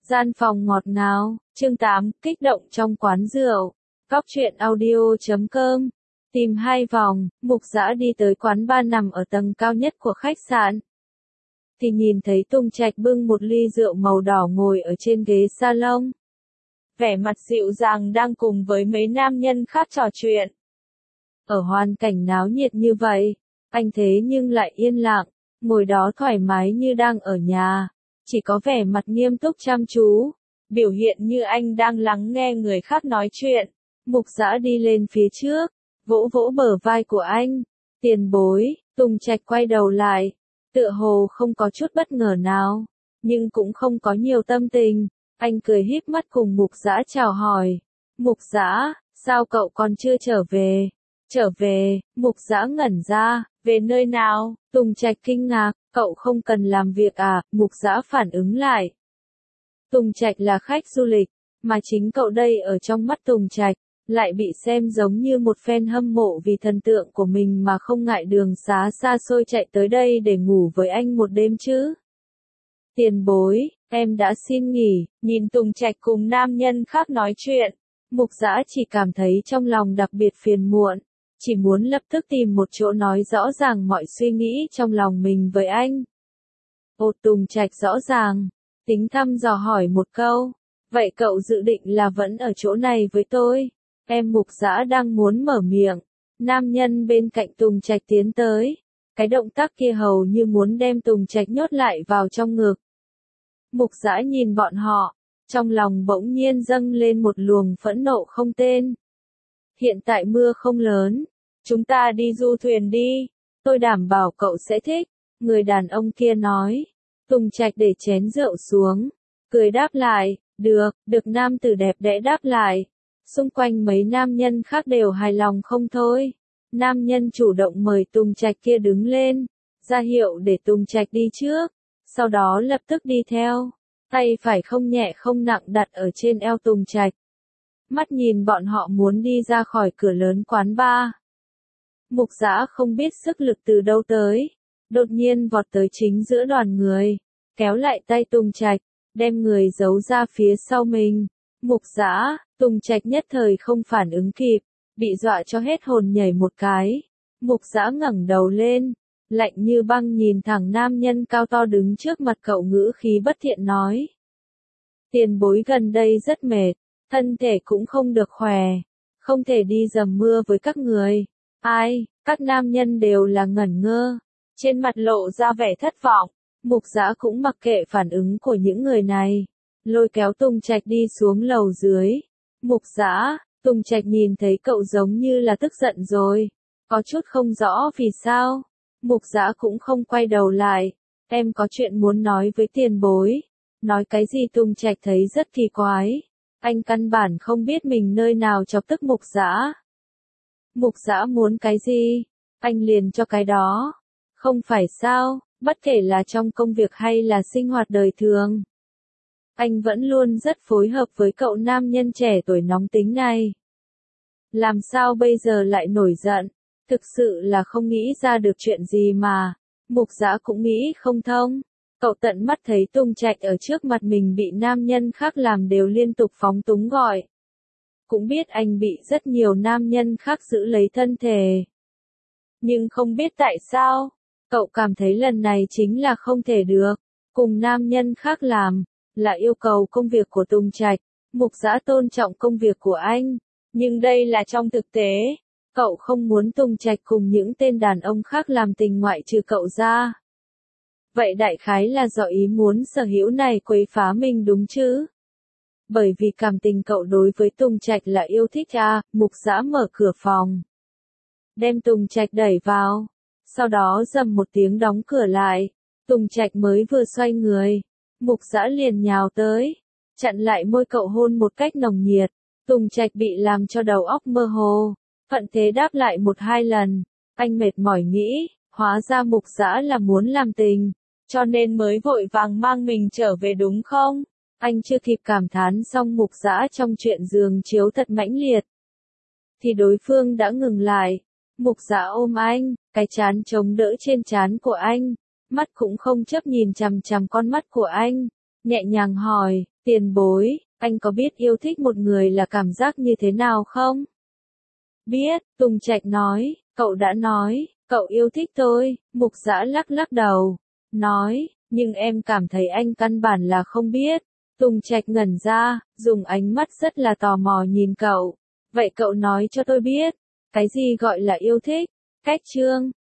Gian phòng ngọt ngào, chương 8, kích động trong quán rượu. Cóc truyện audio.com. Tìm hai vòng, Mục Dã đi tới quán bar nằm ở tầng cao nhất của khách sạn. Thì nhìn thấy Tùng Trạch bưng một ly rượu màu đỏ ngồi ở trên ghế salon. Vẻ mặt dịu dàng đang cùng với mấy nam nhân khác trò chuyện. Ở hoàn cảnh náo nhiệt như vậy, anh thế nhưng lại yên lặng, ngồi đó thoải mái như đang ở nhà. Chỉ có vẻ mặt nghiêm túc chăm chú, biểu hiện như anh đang lắng nghe người khác nói chuyện. Mục Dã đi lên phía trước, vỗ vỗ bờ vai của anh. Tiền bối, Tùng Trạch quay đầu lại, tựa hồ không có chút bất ngờ nào, nhưng cũng không có nhiều tâm tình. Anh cười híp mắt cùng Mục Dã chào hỏi. Mục Dã, sao cậu còn chưa trở về? Trở về, Mục Dã ngẩn ra, về nơi nào? Tùng Trạch kinh ngạc, cậu không cần làm việc à? Mục Dã phản ứng lại. Tùng Trạch là khách du lịch, mà chính cậu đây ở trong mắt Tùng Trạch, lại bị xem giống như một fan hâm mộ vì thần tượng của mình mà không ngại đường xá xa xôi chạy tới đây để ngủ với anh một đêm chứ. Tiền bối, em đã xin nghỉ. Nhìn Tùng Trạch cùng nam nhân khác nói chuyện, Mục Dã chỉ cảm thấy trong lòng đặc biệt phiền muộn, chỉ muốn lập tức tìm một chỗ nói rõ ràng mọi suy nghĩ trong lòng mình với anh. Ồ, Tùng Trạch rõ ràng, tính thăm dò hỏi một câu, vậy cậu dự định là vẫn ở chỗ này với tôi? Em. Mục Dã đang muốn mở miệng, nam nhân bên cạnh Tùng Trạch tiến tới, cái động tác kia hầu như muốn đem Tùng Trạch nhốt lại vào trong ngực. Mục Dã nhìn bọn họ, trong lòng bỗng nhiên dâng lên một luồng phẫn nộ không tên. Hiện tại mưa không lớn, chúng ta đi du thuyền đi, tôi đảm bảo cậu sẽ thích, người đàn ông kia nói. Tùng Trạch để chén rượu xuống, cười đáp lại, được nam tử đẹp đẽ đáp lại. Xung quanh mấy nam nhân khác đều hài lòng không thôi. Nam nhân chủ động mời Tùng Trạch kia đứng lên, ra hiệu để Tùng Trạch đi trước, sau đó lập tức đi theo, tay phải không nhẹ không nặng đặt ở trên eo Tùng Trạch. Mắt nhìn bọn họ muốn đi ra khỏi cửa lớn quán bar. Mục Dã không biết sức lực từ đâu tới, đột nhiên vọt tới chính giữa đoàn người, kéo lại tay Tùng Trạch, đem người giấu ra phía sau mình. Mục Dã, Tùng Trạch nhất thời không phản ứng kịp, bị dọa cho hết hồn nhảy một cái. Mục Dã ngẩng đầu lên, lạnh như băng nhìn thẳng nam nhân cao to đứng trước mặt cậu, ngữ khí bất thiện nói. Tiền bối gần đây rất mệt, thân thể cũng không được khỏe, không thể đi dầm mưa với các người. Ai? Các nam nhân đều là ngẩn ngơ, trên mặt lộ ra vẻ thất vọng. Mục Dã cũng mặc kệ phản ứng của những người này, lôi kéo Tùng Trạch đi xuống lầu dưới. Mục Dã, Tùng Trạch nhìn thấy cậu giống như là tức giận rồi, có chút không rõ vì sao. Mục Dã cũng không quay đầu lại, em có chuyện muốn nói với tiền bối. Nói cái gì? Tùng Trạch thấy rất kỳ quái, anh căn bản không biết mình nơi nào chọc tức Mục Dã. Mục Dã muốn cái gì, anh liền cho cái đó, không phải sao, bất kể là trong công việc hay là sinh hoạt đời thường. Anh vẫn luôn rất phối hợp với cậu nam nhân trẻ tuổi nóng tính này. Làm sao bây giờ lại nổi giận? Thực sự là không nghĩ ra được chuyện gì mà. Mục Dã cũng nghĩ không thông. Cậu tận mắt thấy Tùng Trạch ở trước mặt mình bị nam nhân khác làm đều liên tục phóng túng gọi. Cũng biết anh bị rất nhiều nam nhân khác giữ lấy thân thể. Nhưng không biết tại sao, cậu cảm thấy lần này chính là không thể được. Cùng nam nhân khác làm, là yêu cầu công việc của Tùng Trạch. Mục Dã tôn trọng công việc của anh, nhưng đây là trong thực tế. Cậu không muốn Tùng Trạch cùng những tên đàn ông khác làm tình ngoại trừ cậu ra. Vậy đại khái là do ý muốn sở hữu này quấy phá mình đúng chứ? Bởi vì cảm tình cậu đối với Tùng Trạch là yêu thích à? Mục Dã mở cửa phòng, đem Tùng Trạch đẩy vào, sau đó rầm một tiếng đóng cửa lại. Tùng Trạch mới vừa xoay người, Mục Dã liền nhào tới, chặn lại môi cậu hôn một cách nồng nhiệt. Tùng Trạch bị làm cho đầu óc mơ hồ, thuận thế đáp lại một hai lần. Anh mệt mỏi nghĩ, hóa ra Mục Dã là muốn làm tình, cho nên mới vội vàng mang mình trở về đúng không? Anh chưa kịp cảm thán xong Mục Dã trong chuyện giường chiếu thật mãnh liệt, thì đối phương đã ngừng lại. Mục Dã ôm anh, cái trán chống đỡ trên trán của anh, mắt cũng không chớp nhìn chằm chằm con mắt của anh, nhẹ nhàng hỏi, Tiền bối, anh có biết yêu thích một người là cảm giác như thế nào không? Biết, Tùng Trạch nói, cậu đã nói, cậu yêu thích tôi, Mục Dã lắc lắc đầu, nói, nhưng em cảm thấy anh căn bản là không biết. Tùng Trạch ngẩn ra, dùng ánh mắt rất là tò mò nhìn cậu. Vậy cậu nói cho tôi biết, cái gì gọi là yêu thích? Cách chương